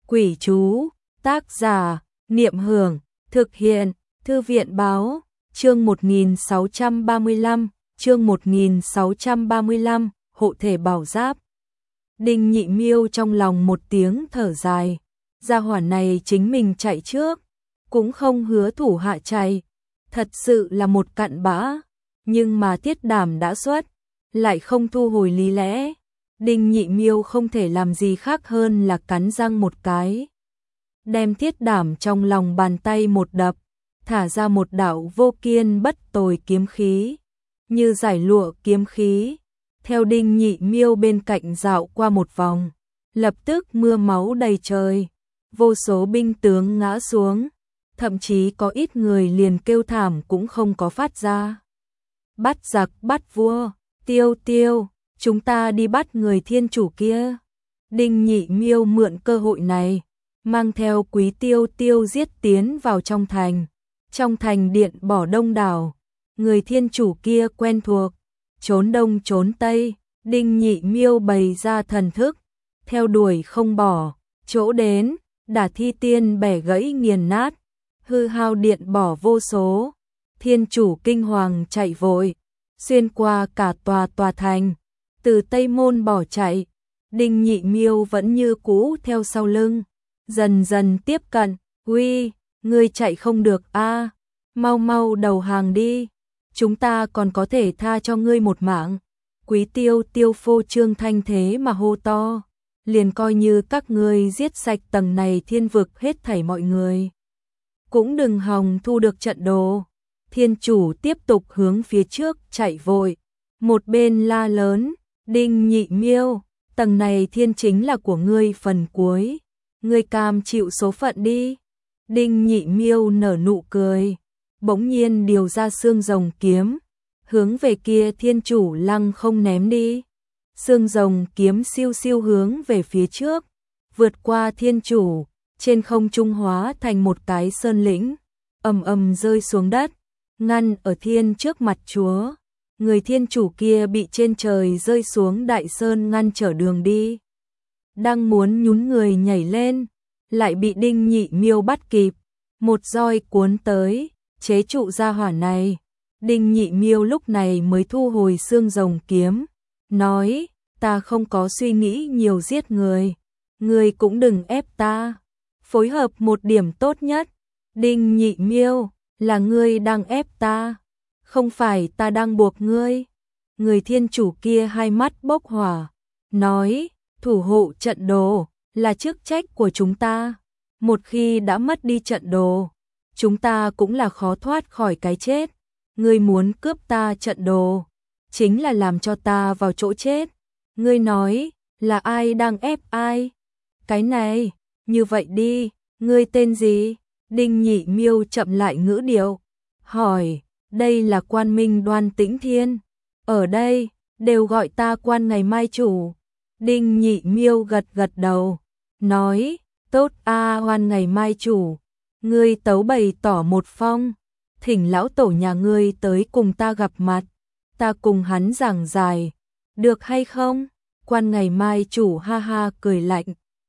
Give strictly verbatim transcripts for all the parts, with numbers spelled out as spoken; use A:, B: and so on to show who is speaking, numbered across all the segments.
A: Quỷ chú, tác giả, Niệm Hưởng, thực hiện, Thư viện Báo, chương một nghìn sáu trăm ba mươi lăm, chương một nghìn sáu trăm ba mươi lăm, hộ thể bảo giáp. Đinh Nhị Miêu trong lòng một tiếng thở dài, gia hỏa này chính mình chạy trước, cũng không hứa thủ hạ chạy, thật sự là một cặn bã, nhưng mà Tiết Đảm đã xuất, lại không thu hồi lý lẽ. Đinh Nhị Miêu không thể làm gì khác hơn là cắn răng một cái, đem Tiết Đảm trong lòng bàn tay một đập, thả ra một đạo vô kiên bất tồi kiếm khí, như giải lụa kiếm khí, theo Đinh Nhị Miêu bên cạnh dạo qua một vòng, lập tức mưa máu đầy trời, vô số binh tướng ngã xuống, thậm chí có ít người liền kêu thảm cũng không có phát ra. Bắt giặc bắt vua, Tiêu Tiêu, chúng ta đi bắt người thiên chủ kia. Đinh Nhị Miêu mượn cơ hội này, mang theo Quý Tiêu Tiêu giết tiến vào trong thành. Trong thành điện bỏ đông đảo, người thiên chủ kia quen thuộc, trốn đông trốn tây, Đinh Nhị Miêu bày ra thần thức, theo đuổi không bỏ, chỗ đến, đả thi tiên bẻ gãy nghiền nát, hư hao điện bỏ vô số, thiên chủ kinh hoàng chạy vội, xuyên qua cả tòa tòa thành, từ Tây Môn bỏ chạy, Đinh Nhị Miêu vẫn như cũ theo sau lưng, dần dần tiếp cận, uy, ngươi chạy không được a, mau mau đầu hàng đi, chúng ta còn có thể tha cho ngươi một mạng. Quý Tiêu Tiêu phô trương thanh thế mà hô to, liền coi như các ngươi giết sạch tầng này thiên vực hết thảy mọi người, cũng đừng hòng thu được trận đồ. Thiên chủ tiếp tục hướng phía trước chạy vội, một bên la lớn, Đinh Nhị Miêu, tầng này thiên chính là của ngươi phần cuối, ngươi cam chịu số phận đi. Đinh Nhị Miêu nở nụ cười, bỗng nhiên điều ra xương rồng kiếm, hướng về kia thiên chủ lăng không ném đi. Xương rồng kiếm siêu siêu hướng về phía trước, vượt qua thiên chủ, trên không trung hóa thành một cái sơn lĩnh, ầm ầm rơi xuống đất, ngăn ở thiên trước mặt chúa. Người thiên chủ kia bị trên trời rơi xuống đại sơn ngăn trở đường đi, đang muốn nhún người nhảy lên, lại bị Đinh Nhị Miêu bắt kịp, một roi cuốn tới, chế trụ gia hỏa này. Đinh Nhị Miêu lúc này mới thu hồi xương rồng kiếm, nói, ta không có suy nghĩ nhiều giết người, ngươi cũng đừng ép ta, phối hợp một điểm tốt nhất. Đinh Nhị Miêu, là ngươi đang ép ta, không phải ta đang buộc ngươi. Người thiên chủ kia hai mắt bốc hỏa, nói, thủ hộ trận đồ là chức trách của chúng ta, một khi đã mất đi trận đồ, chúng ta cũng là khó thoát khỏi cái chết. Ngươi muốn cướp ta trận đồ, chính là làm cho ta vào chỗ chết. Ngươi nói, là ai đang ép ai? Cái này, như vậy đi, ngươi tên gì? Đinh Nhị Miêu chậm lại ngữ điệu, hỏi, đây là Quan Minh Đoan Tĩnh Thiên, ở đây, đều gọi ta Quan Ngày Mai Chủ. Đinh Nhị Miêu gật gật đầu, nói, tốt a, Quan Ngày Mai Chủ, ngươi tấu bày tỏ một phong, thỉnh lão tổ nhà ngươi tới cùng ta gặp mặt, ta cùng hắn giảng giải, được hay không? Quan Ngày Mai Chủ ha ha cười lạnh,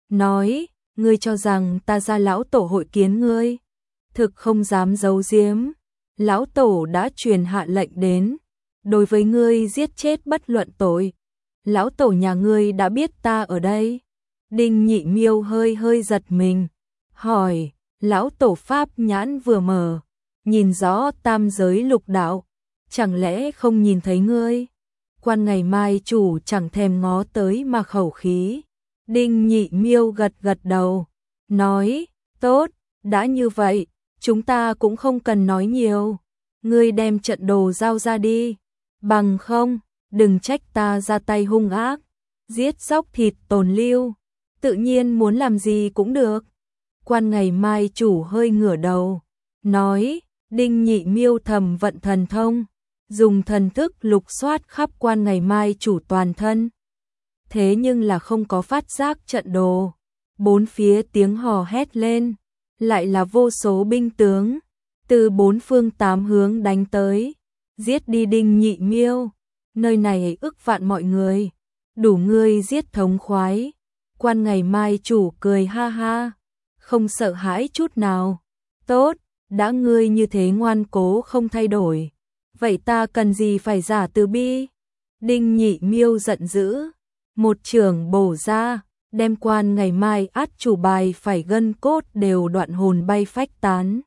A: nói, ngươi cho rằng ta ra lão tổ hội kiến ngươi, thực không dám giấu giếm, lão tổ đã truyền hạ lệnh đến, đối với ngươi giết chết bất luận tội. Lão tổ nhà ngươi đã biết ta ở đây. Đinh Nhị Miêu hơi hơi giật mình, hỏi, lão tổ pháp nhãn vừa mở, nhìn rõ tam giới lục đạo, chẳng lẽ không nhìn thấy ngươi? Quan Ngày Mai Chủ chẳng thèm ngó tới mà khẩu khí. Đinh Nhị Miêu gật gật đầu, nói, tốt, đã như vậy, chúng ta cũng không cần nói nhiều, ngươi đem trận đồ giao ra đi, bằng không, đừng trách ta ra tay hung ác, giết dốc thịt tồn lưu, tự nhiên muốn làm gì cũng được. Quan Ngày Mai Chủ hơi ngửa đầu, nói, Đinh Nhị Miêu thầm vận thần thông, dùng thần thức lục soát khắp Quan Ngày Mai Chủ toàn thân, thế nhưng là không có phát giác trận đồ. Bốn phía tiếng hò hét lên, lại là vô số binh tướng, từ bốn phương tám hướng đánh tới, giết đi Đinh Nhị Miêu, nơi này ức vạn mọi người, đủ ngươi giết thống khoái. Quan Ngày Mai chủ cười ha ha, không sợ hãi chút nào. Tốt, đã ngươi như thế ngoan cố không thay đổi, vậy ta cần gì phải giả từ bi? Đinh Nhị Miêu giận dữ, một chưởng bổ ra, đem Quan Ngày Mai át chủ bài phải gân cốt đều đoạn hồn bay phách tán.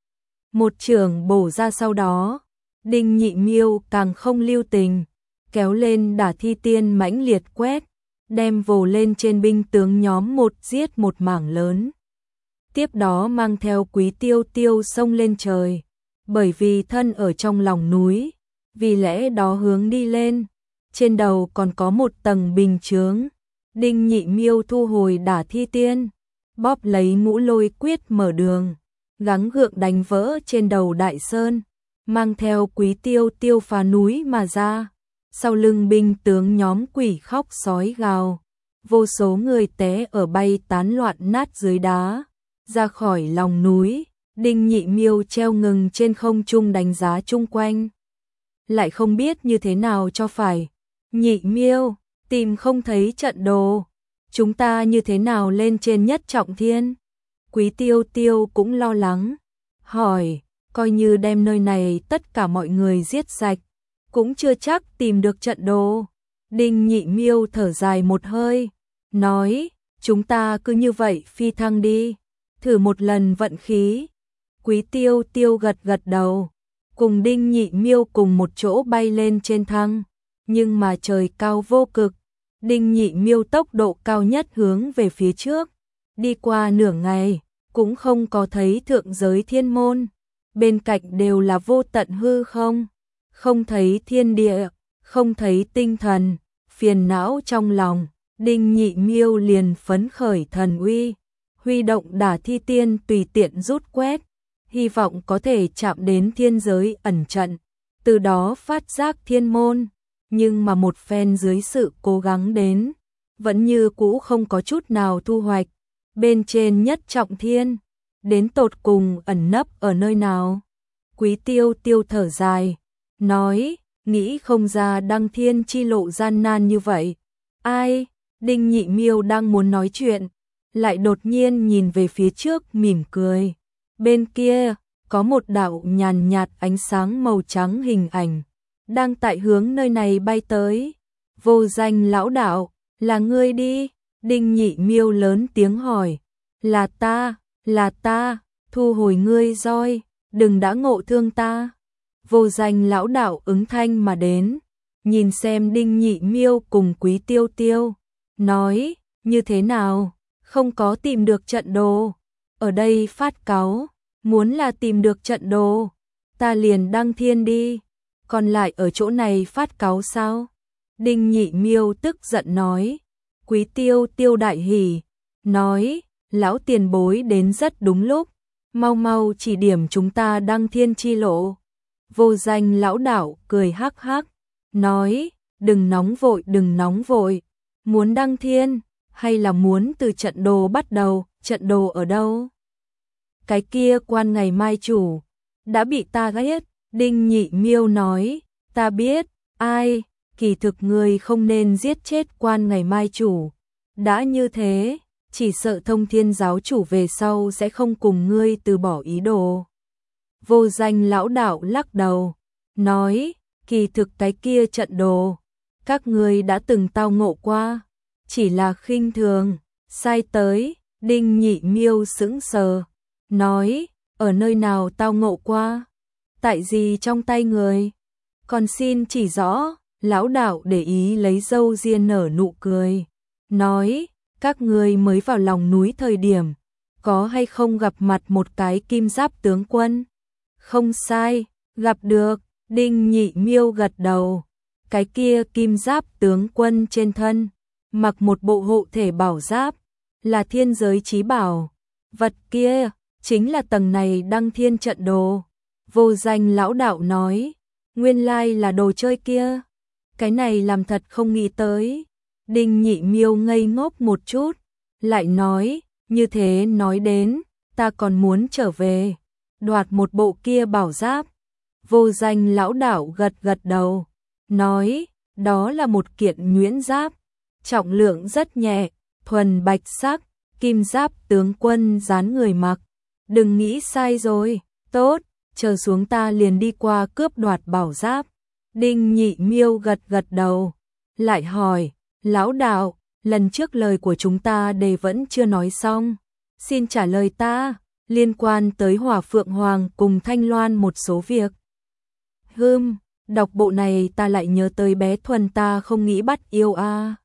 A: Một chưởng bổ ra sau đó, Đinh Nhị Miêu càng không lưu tình, kéo lên Đả Thi Tiên mãnh liệt quét, đem vồ lên trên binh tướng nhóm một giết một mảng lớn. Tiếp đó mang theo Quý Tiêu Tiêu xông lên trời, bởi vì thân ở trong lòng núi, vì lẽ đó hướng đi lên, trên đầu còn có một tầng bình chướng. Đinh Nhị Miêu thu hồi Đả Thi Tiên, bóp lấy Ngũ Lôi Quyết mở đường, gắng gượng đánh vỡ trên đầu Đại Sơn, mang theo Quý Tiêu Tiêu phá núi mà ra. Sau lưng binh tướng nhóm quỷ khóc sói gào, vô số người té ở bay tán loạn nát dưới đá. Ra khỏi lòng núi, Đinh Nhị Miêu treo ngừng trên không trung đánh giá chung quanh. Lại không biết như thế nào cho phải. Nhị Miêu, tìm không thấy trận đồ, chúng ta như thế nào lên trên Nhất Trọng Thiên? Quý Tiêu Tiêu cũng lo lắng, hỏi, coi như đem nơi này tất cả mọi người giết sạch, cũng chưa chắc tìm được trận đồ. Đinh Nhị Miêu thở dài một hơi, nói, chúng ta cứ như vậy phi thăng đi, thử một lần vận khí. Quý Tiêu Tiêu gật gật đầu, cùng Đinh Nhị Miêu cùng một chỗ bay lên trên thăng, nhưng mà trời cao vô cực, Đinh Nhị Miêu tốc độ cao nhất hướng về phía trước, đi qua nửa ngày, cũng không có thấy thượng giới thiên môn, bên cạnh đều là vô tận hư không, không thấy thiên địa, không thấy tinh thần, phiền não trong lòng, Đinh Nhị Miêu liền phấn khởi thần uy, huy động Đả Thi Tiên tùy tiện rút quét, hy vọng có thể chạm đến thiên giới ẩn trận, từ đó phát giác thiên môn, nhưng mà một phen dưới sự cố gắng đến, vẫn như cũ không có chút nào thu hoạch. Bên trên Nhất Trọng Thiên, đến tột cùng ẩn nấp ở nơi nào? Quý Tiêu Tiêu thở dài, nói, nghĩ không ra đăng thiên chi lộ gian nan như vậy. Ai? Đinh Nhị Miêu đang muốn nói chuyện, lại đột nhiên nhìn về phía trước mỉm cười. Bên kia, có một đạo nhàn nhạt ánh sáng màu trắng hình ảnh, đang tại hướng nơi này bay tới. Vô Danh lão đạo, là ngươi đi? Đinh Nhị Miêu lớn tiếng hỏi. Là ta, là ta, thu hồi ngươi roi, đừng đã ngộ thương ta. Vô Danh lão đạo ứng thanh mà đến, nhìn xem Đinh Nhị Miêu cùng Quý Tiêu Tiêu, nói, như thế nào, không có tìm được trận đồ, ở đây phát cáu, muốn là tìm được trận đồ, ta liền đăng thiên đi, còn lại ở chỗ này phát cáu sao? Đinh Nhị Miêu tức giận nói. Quý Tiêu Tiêu đại hỉ, nói, lão tiền bối đến rất đúng lúc, mau mau chỉ điểm chúng ta đăng thiên chi lộ. Vô Danh lão đạo cười hắc hắc, nói, đừng nóng vội đừng nóng vội, muốn đăng thiên, hay là muốn từ trận đồ bắt đầu, trận đồ ở đâu? Cái kia Quan Ngày Mai chủ, đã bị ta ghét. Đinh Nhị Miêu nói, ta biết, ai, kỳ thực ngươi không nên giết chết Quan Ngày Mai chủ, đã như thế, chỉ sợ Thông Thiên giáo chủ về sau sẽ không cùng ngươi từ bỏ ý đồ. Vô Danh lão đạo lắc đầu, nói, kỳ thực cái kia trận đồ, các ngươi đã từng tao ngộ qua, chỉ là khinh thường, sai tới. Đinh Nhị Miêu sững sờ, nói, ở nơi nào tao ngộ qua? Tại gì trong tay người? Còn xin chỉ rõ. Lão đạo để ý lấy râu ria nở nụ cười, nói, các ngươi mới vào lòng núi thời điểm, có hay không gặp mặt một cái kim giáp tướng quân? Không sai, gặp được. Đinh Nhị Miêu gật đầu, cái kia kim giáp tướng quân trên thân, mặc một bộ hộ thể bảo giáp, là thiên giới chí bảo, vật kia, chính là tầng này đăng thiên trận đồ. Vô Danh lão đạo nói, nguyên lai là đồ chơi kia. Cái này làm thật không nghĩ tới. Đinh Nhị Miêu ngây ngốc một chút, lại nói, như thế nói đến, ta còn muốn trở về, đoạt một bộ kia bảo giáp. Vô Danh lão đạo gật gật đầu, nói, đó là một kiện nhuyễn giáp, trọng lượng rất nhẹ, thuần bạch sắc, kim giáp tướng quân dán người mặc. Đừng nghĩ sai rồi, tốt, chờ xuống ta liền đi qua cướp đoạt bảo giáp. Đinh Nhị Miêu gật gật đầu, lại hỏi, lão đạo, lần trước lời của chúng ta đề vẫn chưa nói xong. Xin trả lời ta, liên quan tới Hỏa Phượng Hoàng cùng Thanh Loan một số việc. Hừm, đọc bộ này ta lại nhớ tới bé Thuần ta không nghĩ bắt yêu a. À.